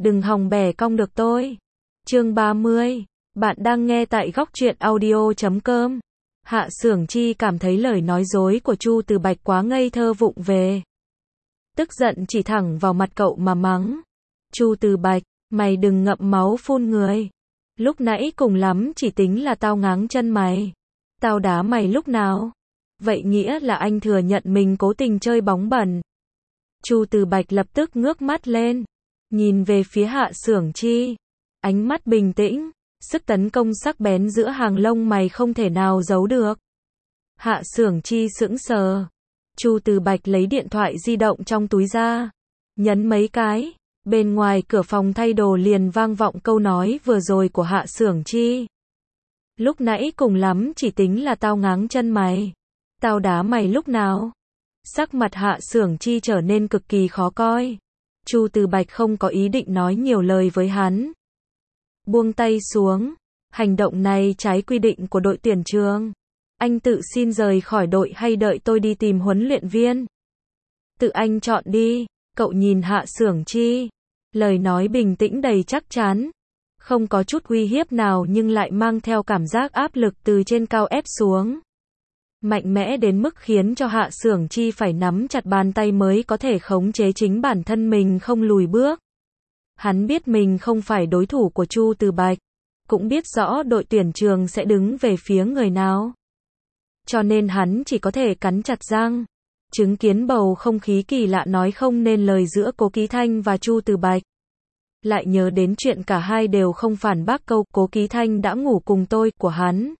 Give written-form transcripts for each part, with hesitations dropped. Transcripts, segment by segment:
đừng hòng bẻ cong được tôi. Chương 30. Bạn đang nghe tại góc truyện audio.com. Hạ Xưởng Chi cảm thấy lời nói dối của Chu Từ Bạch quá ngây thơ vụng về. Tức giận chỉ thẳng vào mặt cậu mà mắng. Chu Từ Bạch, mày đừng ngậm máu phun người. Lúc nãy cùng lắm chỉ tính là tao ngáng chân mày. Tao đá mày lúc nào? Vậy nghĩa là anh thừa nhận mình cố tình chơi bóng bẩn. Chu Từ Bạch lập tức ngước mắt lên, nhìn về phía Hạ Xưởng Chi. Ánh mắt bình tĩnh, sức tấn công sắc bén giữa hàng lông mày không thể nào giấu được. Hạ Xưởng Chi sững sờ. Chu Từ Bạch lấy điện thoại di động trong túi ra, nhấn mấy cái. Bên ngoài cửa phòng thay đồ liền vang vọng câu nói vừa rồi của Hạ Xưởng Chi. Lúc nãy cùng lắm chỉ tính là tao ngáng chân mày. Tao đá mày lúc nào? Sắc mặt Hạ Xưởng Chi trở nên cực kỳ khó coi. Chu Từ Bạch không có ý định nói nhiều lời với hắn. Buông tay xuống. Hành động này trái quy định của đội tuyển trường. Anh tự xin rời khỏi đội hay đợi tôi đi tìm huấn luyện viên? Tự anh chọn đi. Cậu nhìn Hạ Xưởng Chi. Lời nói bình tĩnh đầy chắc chắn. Không có chút uy hiếp nào nhưng lại mang theo cảm giác áp lực từ trên cao ép xuống. Mạnh mẽ đến mức khiến cho Hạ Xưởng Chi phải nắm chặt bàn tay mới có thể khống chế chính bản thân mình không lùi bước. Hắn biết mình không phải đối thủ của Chu Từ Bạch, cũng biết rõ đội tuyển trường sẽ đứng về phía người nào. Cho nên hắn chỉ có thể cắn chặt răng. Chứng kiến bầu không khí kỳ lạ nói không nên lời giữa Cố Ký Thanh và Chu Từ Bạch. Lại nhớ đến chuyện cả hai đều không phản bác câu Cố Ký Thanh đã ngủ cùng tôi của hắn.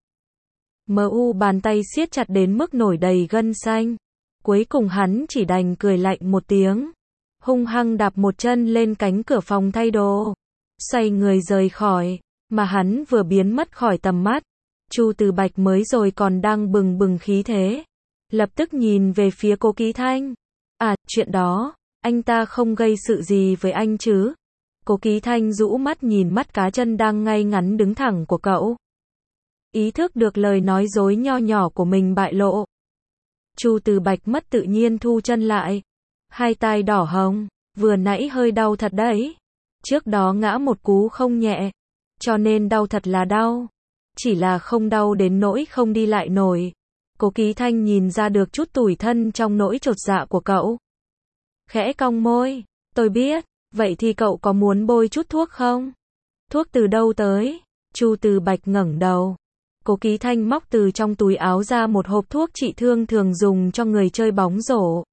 Bàn tay siết chặt đến mức nổi đầy gân xanh. Cuối cùng hắn chỉ đành cười lạnh một tiếng, hung hăng đạp một chân lên cánh cửa phòng thay đồ, xoay người rời khỏi. Mà hắn vừa biến mất khỏi tầm mắt, Chu Từ Bạch mới rồi còn đang bừng bừng khí thế, lập tức nhìn về phía Cố Ký Thanh. À, chuyện đó, anh ta không gây sự gì với anh chứ? Cố Ký Thanh rũ mắt nhìn mắt cá chân đang ngay ngắn đứng thẳng của cậu. Ý thức được lời nói dối nho nhỏ của mình bại lộ. Chu Từ Bạch mất tự nhiên thu chân lại. Hai tai đỏ hồng, vừa nãy hơi đau thật đấy. Trước đó ngã một cú không nhẹ, cho nên đau thật là đau. Chỉ là không đau đến nỗi không đi lại nổi. Cố Ký Thanh nhìn ra được chút tủi thân trong nỗi chột dạ của cậu. Khẽ cong môi, tôi biết, vậy thì cậu có muốn bôi chút thuốc không? Thuốc từ đâu tới? Chu Từ Bạch ngẩng đầu. Cố Ký Thanh móc từ trong túi áo ra một hộp thuốc trị thương thường dùng cho người chơi bóng rổ.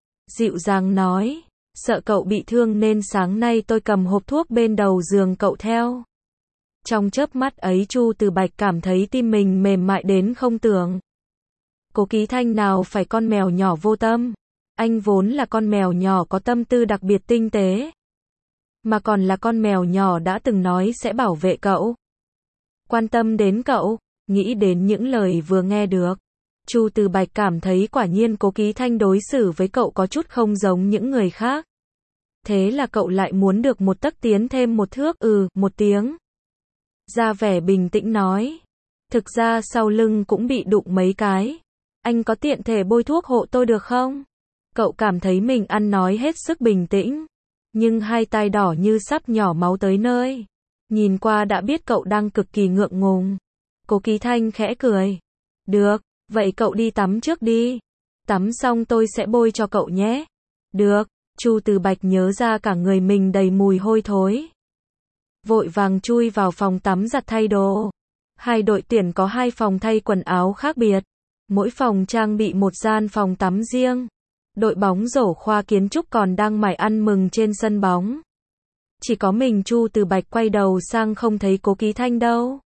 Dịu dàng nói, sợ cậu bị thương nên sáng nay tôi cầm hộp thuốc bên đầu giường cậu theo. Trong chớp mắt ấy Chu Từ Bạch cảm thấy tim mình mềm mại đến không tưởng. Cố Ký Thanh nào phải con mèo nhỏ vô tâm. Anh vốn là con mèo nhỏ có tâm tư đặc biệt tinh tế. Mà còn là con mèo nhỏ đã từng nói sẽ bảo vệ cậu, quan tâm đến cậu. Nghĩ đến những lời vừa nghe được, Chu Từ Bạch cảm thấy quả nhiên Cố Ký Thanh đối xử với cậu có chút không giống những người khác. Thế là cậu lại muốn được một tấc tiến thêm một thước, một tiếng. Ra vẻ bình tĩnh nói. Thực ra sau lưng cũng bị đụng mấy cái. Anh có tiện thể bôi thuốc hộ tôi được không? Cậu cảm thấy mình ăn nói hết sức bình tĩnh, nhưng hai tai đỏ như sắp nhỏ máu tới nơi. Nhìn qua đã biết cậu đang cực kỳ ngượng ngùng. Cố Ký Thanh khẽ cười. Được, vậy cậu đi tắm trước đi. Tắm xong tôi sẽ bôi cho cậu nhé. Được. Chu Từ Bạch nhớ ra cả người mình đầy mùi hôi thối. Vội vàng chui vào phòng tắm giặt thay đồ. Hai đội tuyển có hai phòng thay quần áo khác biệt. Mỗi phòng trang bị một gian phòng tắm riêng. Đội bóng rổ khoa kiến trúc còn đang mải ăn mừng trên sân bóng. Chỉ có mình Chu Từ Bạch quay đầu sang không thấy Cố Ký Thanh đâu.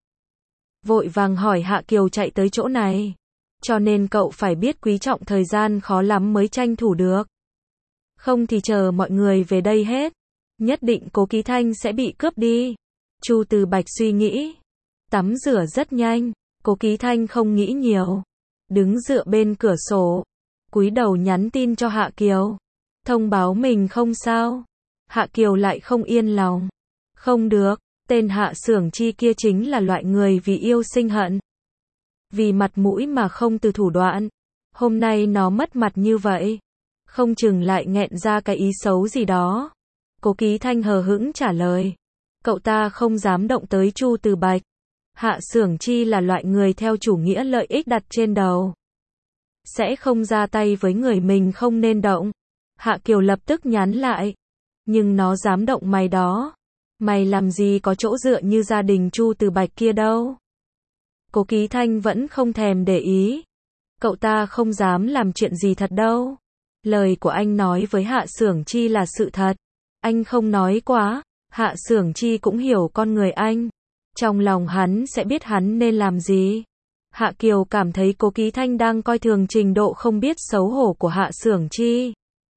Vội vàng hỏi Hạ Kiều chạy tới chỗ này. Cho nên cậu phải biết quý trọng thời gian khó lắm mới tranh thủ được. Không thì chờ mọi người về đây hết, nhất định Cố Ký Thanh sẽ bị cướp đi. Chu Từ Bạch suy nghĩ. Tắm rửa rất nhanh, Cố Ký Thanh không nghĩ nhiều. Đứng dựa bên cửa sổ, cúi đầu nhắn tin cho Hạ Kiều. Thông báo mình không sao. Hạ Kiều lại không yên lòng. Không được. Tên Hạ Xưởng Chi kia chính là loại người vì yêu sinh hận. Vì mặt mũi mà không từ thủ đoạn. Hôm nay nó mất mặt như vậy, không chừng lại nghẹn ra cái ý xấu gì đó. Cố Ký Thanh hờ hững trả lời. Cậu ta không dám động tới Chu Từ Bạch. Hạ Xưởng Chi là loại người theo chủ nghĩa lợi ích đặt trên đầu. Sẽ không ra tay với người mình không nên động. Hạ Kiều lập tức nhắn lại. Nhưng nó dám động mày đó. Mày làm gì có chỗ dựa như gia đình Chu Từ Bạch kia đâu. Cố Ký Thanh vẫn không thèm để ý. Cậu ta không dám làm chuyện gì thật đâu. Lời của anh nói với Hạ Xưởng Chi là sự thật. Anh không nói quá. Hạ Xưởng Chi cũng hiểu con người anh. Trong lòng hắn sẽ biết hắn nên làm gì. Hạ Kiều cảm thấy Cố Ký Thanh đang coi thường trình độ không biết xấu hổ của Hạ Xưởng Chi.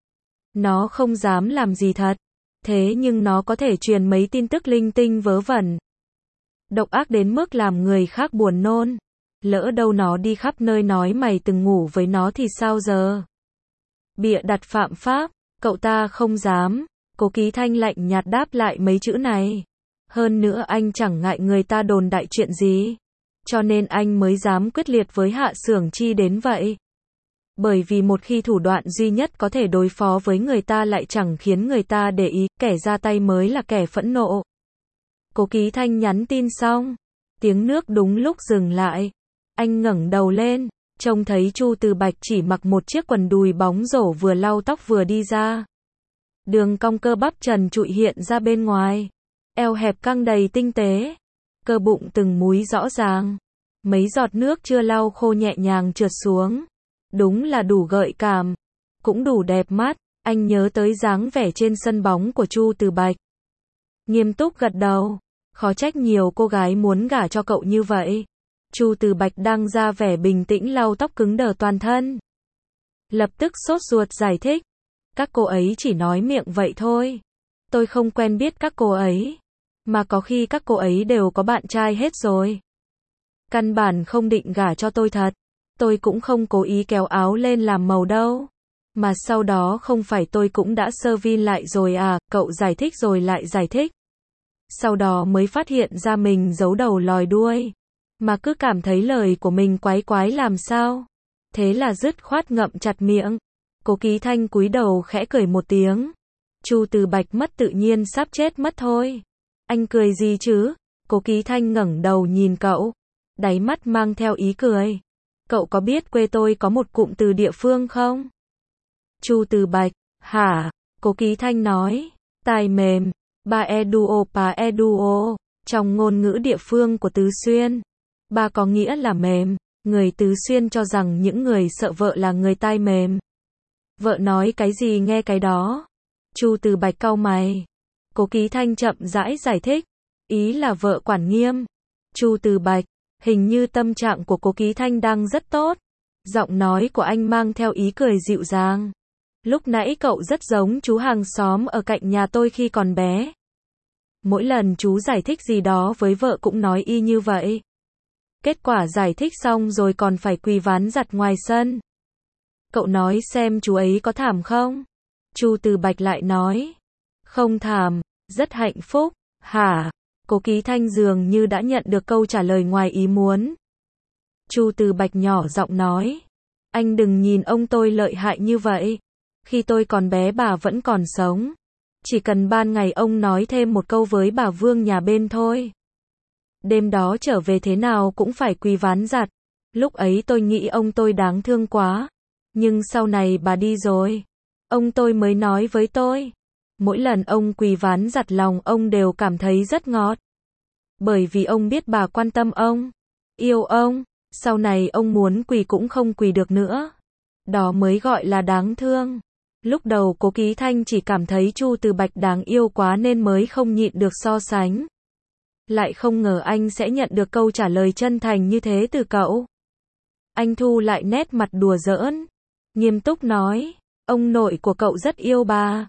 Nó không dám làm gì thật. Thế nhưng nó có thể truyền mấy tin tức linh tinh vớ vẩn. Độc ác đến mức làm người khác buồn nôn. Lỡ đâu nó đi khắp nơi nói mày từng ngủ với nó thì sao giờ? Bịa đặt phạm pháp, cậu ta không dám. Cố Ký Thanh lạnh nhạt đáp lại mấy chữ này. Hơn nữa anh chẳng ngại người ta đồn đại chuyện gì. Cho nên anh mới dám quyết liệt với Hạ Xưởng Chi đến vậy. Bởi vì một khi thủ đoạn duy nhất có thể đối phó với người ta lại chẳng khiến người ta để ý, kẻ ra tay mới là kẻ phẫn nộ. Cố Ký Thanh nhắn tin xong. Tiếng nước đúng lúc dừng lại. Anh ngẩng đầu lên, trông thấy Chu Từ Bạch chỉ mặc một chiếc quần đùi bóng rổ vừa lau tóc vừa đi ra. Đường cong cơ bắp trần trụi hiện ra bên ngoài. Eo hẹp căng đầy tinh tế. Cơ bụng từng múi rõ ràng. Mấy giọt nước chưa lau khô nhẹ nhàng trượt xuống. Đúng là đủ gợi cảm. Cũng đủ đẹp mắt. Anh nhớ tới dáng vẻ trên sân bóng của Chu Từ Bạch. Nghiêm túc gật đầu. Khó trách nhiều cô gái muốn gả cho cậu như vậy. Chu Từ Bạch đang ra vẻ bình tĩnh lau tóc cứng đờ toàn thân. Lập tức sốt ruột giải thích. Các cô ấy chỉ nói miệng vậy thôi. Tôi không quen biết các cô ấy. Mà có khi các cô ấy đều có bạn trai hết rồi. Căn bản không định gả cho tôi thật. Tôi cũng không cố ý kéo áo lên làm màu đâu. Mà sau đó không phải tôi cũng đã sơ vin lại rồi à, cậu giải thích rồi lại giải thích. Sau đó mới phát hiện ra mình giấu đầu lòi đuôi. Mà cứ cảm thấy lời của mình quái quái làm sao. Thế là dứt khoát ngậm chặt miệng. Cố Ký Thanh cúi đầu khẽ cười một tiếng. Chu Từ Bạch mất tự nhiên sắp chết mất thôi. Anh cười gì chứ? Cố Ký Thanh ngẩng đầu nhìn cậu. Đáy mắt mang theo ý cười. Cậu có biết quê tôi có một cụm từ địa phương không? Chu Từ Bạch. Hả? Cố Ký Thanh nói. Tai mềm. Ba eduo pa eduo. Trong ngôn ngữ địa phương của Tứ Xuyên. Ba có nghĩa là mềm. Người Tứ Xuyên cho rằng những người sợ vợ là người tai mềm. Vợ nói cái gì nghe cái đó. Chu Từ Bạch cau mày. Cố Ký Thanh chậm rãi giải thích. Ý là vợ quản nghiêm. Chu Từ Bạch. Hình như tâm trạng của Cố Ký Thanh đang rất tốt. Giọng nói của anh mang theo ý cười dịu dàng. Lúc nãy cậu rất giống chú hàng xóm ở cạnh nhà tôi khi còn bé. Mỗi lần chú giải thích gì đó với vợ cũng nói y như vậy. Kết quả giải thích xong rồi còn phải quỳ ván giặt ngoài sân. Cậu nói xem chú ấy có thảm không? Chu Từ Bạch lại nói. Không thảm, rất hạnh phúc. Hả? Cố Ký Thanh dường như đã nhận được câu trả lời ngoài ý muốn. Chu Từ Bạch nhỏ giọng nói. Anh đừng nhìn ông tôi lợi hại như vậy. Khi tôi còn bé bà vẫn còn sống. Chỉ cần ban ngày ông nói thêm một câu với bà Vương nhà bên thôi. Đêm đó trở về thế nào cũng phải quỳ ván giặt. Lúc ấy tôi nghĩ ông tôi đáng thương quá. Nhưng sau này bà đi rồi. Ông tôi mới nói với tôi. Mỗi lần ông quỳ ván giặt lòng ông đều cảm thấy rất ngọt. Bởi vì ông biết bà quan tâm ông. Yêu ông. Sau này ông muốn quỳ cũng không quỳ được nữa. Đó mới gọi là đáng thương. Lúc đầu Cố Ký Thanh chỉ cảm thấy Chu Từ Bạch đáng yêu quá nên mới không nhịn được so sánh. Lại không ngờ anh sẽ nhận được câu trả lời chân thành như thế từ cậu. Anh thu lại nét mặt đùa giỡn. Nghiêm túc nói. Ông nội của cậu rất yêu bà.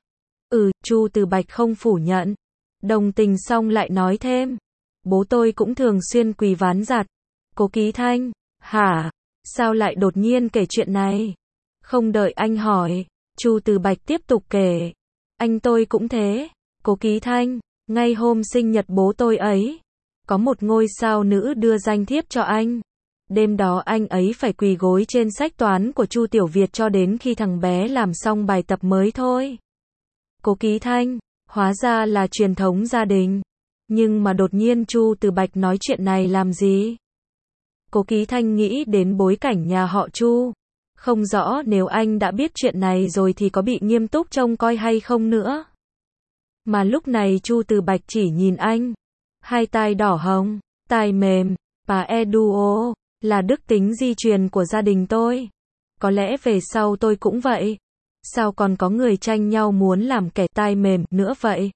Chu Từ Bạch không phủ nhận. Đồng tình xong lại nói thêm. Bố tôi cũng thường xuyên quỳ ván giặt. Cố Ký Thanh. Hả? Sao lại đột nhiên kể chuyện này? Không đợi anh hỏi. Chu Từ Bạch tiếp tục kể. Anh tôi cũng thế. Cố Ký Thanh. Ngay hôm sinh nhật bố tôi ấy. Có một ngôi sao nữ đưa danh thiếp cho anh. Đêm đó anh ấy phải quỳ gối trên sách toán của Chu Tiểu Việt cho đến khi thằng bé làm xong bài tập mới thôi. Cố Ký Thanh. Hóa ra là truyền thống gia đình. Nhưng mà đột nhiên Chu Từ Bạch nói chuyện này làm gì? Cố Ký Thanh nghĩ đến bối cảnh nhà họ Chu. Không rõ nếu anh đã biết chuyện này rồi thì có bị nghiêm túc trông coi hay không nữa. Mà lúc này Chu Từ Bạch chỉ nhìn anh. Hai tai đỏ hồng, tai mềm, bà Eduo, là đức tính di truyền của gia đình tôi. Có lẽ về sau tôi cũng vậy. Sao còn có người tranh nhau muốn làm kẻ tai mềm nữa vậy?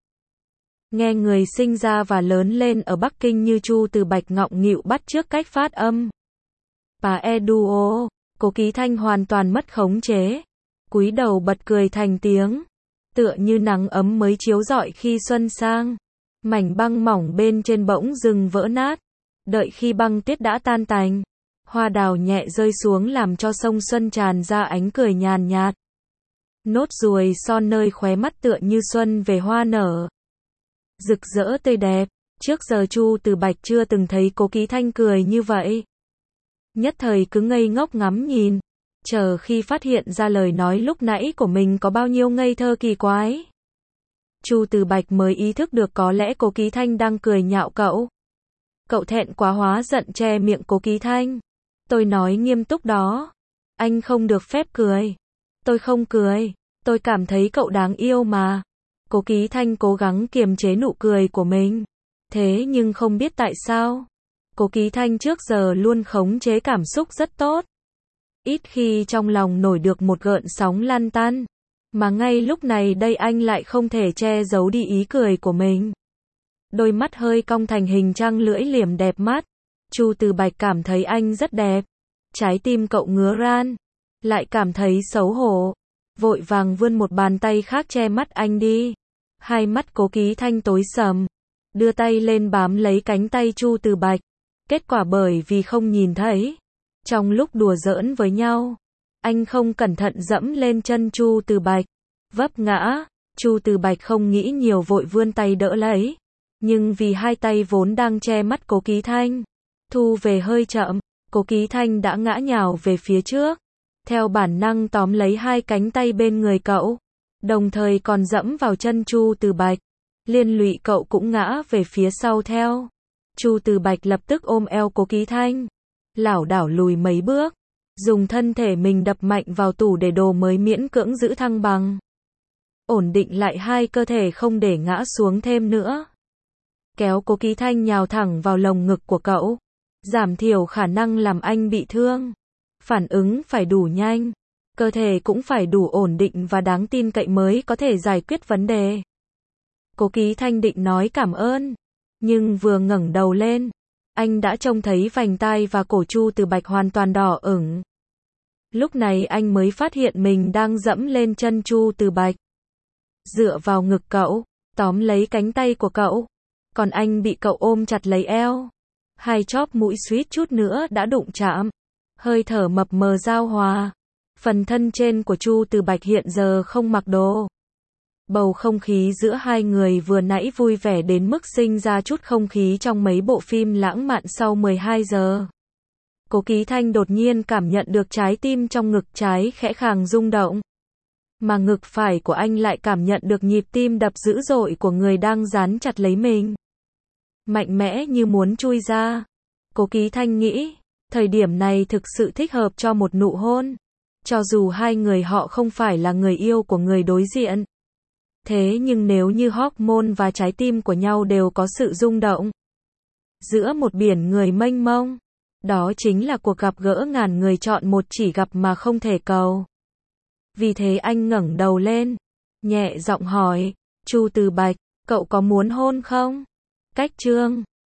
Nghe người sinh ra và lớn lên ở Bắc Kinh như Chu Từ Bạch ngọng nghịu bắt chước cách phát âm. Bà Eduo, Cố Ký Thanh hoàn toàn mất khống chế. Cúi đầu bật cười thành tiếng. Tựa như nắng ấm mới chiếu rọi khi xuân sang. Mảnh băng mỏng bên trên bỗng dừng vỡ nát. Đợi khi băng tuyết đã tan tành. Hoa đào nhẹ rơi xuống làm cho sông xuân tràn ra ánh cười nhàn nhạt. Nốt ruồi son nơi khóe mắt tựa như xuân về hoa nở. Rực rỡ tươi đẹp. Trước giờ Chu Từ Bạch chưa từng thấy Cố Ký Thanh cười như vậy. Nhất thời cứ ngây ngốc ngắm nhìn. Chờ khi phát hiện ra lời nói lúc nãy của mình có bao nhiêu ngây thơ kỳ quái. Chu Từ Bạch mới ý thức được có lẽ Cố Ký Thanh đang cười nhạo cậu. Cậu thẹn quá hóa giận che miệng Cố Ký Thanh. Tôi nói nghiêm túc đó. Anh không được phép cười. Tôi không cười. Tôi cảm thấy cậu đáng yêu mà. Cố Ký Thanh cố gắng kiềm chế nụ cười của mình. Thế nhưng không biết tại sao. Cố Ký Thanh trước giờ luôn khống chế cảm xúc rất tốt. Ít khi trong lòng nổi được một gợn sóng lăn tăn. Mà ngay lúc này đây anh lại không thể che giấu đi ý cười của mình. Đôi mắt hơi cong thành hình trăng lưỡi liềm đẹp mắt. Chu Từ Bạch cảm thấy anh rất đẹp. Trái tim cậu ngứa ran. Lại cảm thấy xấu hổ. Vội vàng vươn một bàn tay khác che mắt anh đi. Hai mắt Cố Ký Thanh tối sầm. Đưa tay lên bám lấy cánh tay Chu Từ Bạch. Kết quả bởi vì không nhìn thấy. Trong lúc đùa giỡn với nhau, anh không cẩn thận dẫm lên chân Chu Từ Bạch. Vấp ngã. Chu Từ Bạch không nghĩ nhiều vội vươn tay đỡ lấy. Nhưng vì hai tay vốn đang che mắt Cố Ký Thanh, thu về hơi chậm, Cố Ký Thanh đã ngã nhào về phía trước. Theo bản năng tóm lấy hai cánh tay bên người cậu. Đồng thời còn dẫm vào chân Chu Từ Bạch. Liên lụy cậu cũng ngã về phía sau theo. Chu Từ Bạch lập tức ôm eo Cố Ký Thanh. Lảo đảo lùi mấy bước. Dùng thân thể mình đập mạnh vào tủ để đồ mới miễn cưỡng giữ thăng bằng. Ổn định lại hai cơ thể không để ngã xuống thêm nữa. Kéo Cố Ký Thanh nhào thẳng vào lồng ngực của cậu. Giảm thiểu khả năng làm anh bị thương. Phản ứng phải đủ nhanh. Cơ thể cũng phải đủ ổn định và đáng tin cậy mới có thể giải quyết vấn đề. Cố Ký Thanh định nói cảm ơn. Nhưng vừa ngẩng đầu lên, anh đã trông thấy vành tai và cổ Chu Từ Bạch hoàn toàn đỏ ửng. Lúc này anh mới phát hiện mình đang dẫm lên chân Chu Từ Bạch. Dựa vào ngực cậu, tóm lấy cánh tay của cậu. Còn anh bị cậu ôm chặt lấy eo. Hai chóp mũi suýt chút nữa đã đụng chạm. Hơi thở mập mờ giao hòa. Phần thân trên của Chu Từ Bạch hiện giờ không mặc đồ. Bầu không khí giữa hai người vừa nãy vui vẻ đến mức sinh ra chút không khí trong mấy bộ phim lãng mạn sau 12 giờ. Cố Ký Thanh đột nhiên cảm nhận được trái tim trong ngực trái khẽ khàng rung động. Mà ngực phải của anh lại cảm nhận được nhịp tim đập dữ dội của người đang dán chặt lấy mình. Mạnh mẽ như muốn chui ra. Cố Ký Thanh nghĩ, thời điểm này thực sự thích hợp cho một nụ hôn. Cho dù hai người họ không phải là người yêu của người đối diện. Thế nhưng nếu như hormone và trái tim của nhau đều có sự rung động. Giữa một biển người mênh mông. Đó chính là cuộc gặp gỡ ngàn người chọn một chỉ gặp mà không thể cầu. Vì thế anh ngẩng đầu lên. Nhẹ giọng hỏi, Chu Từ Bạch, cậu có muốn hôn không? Cách chương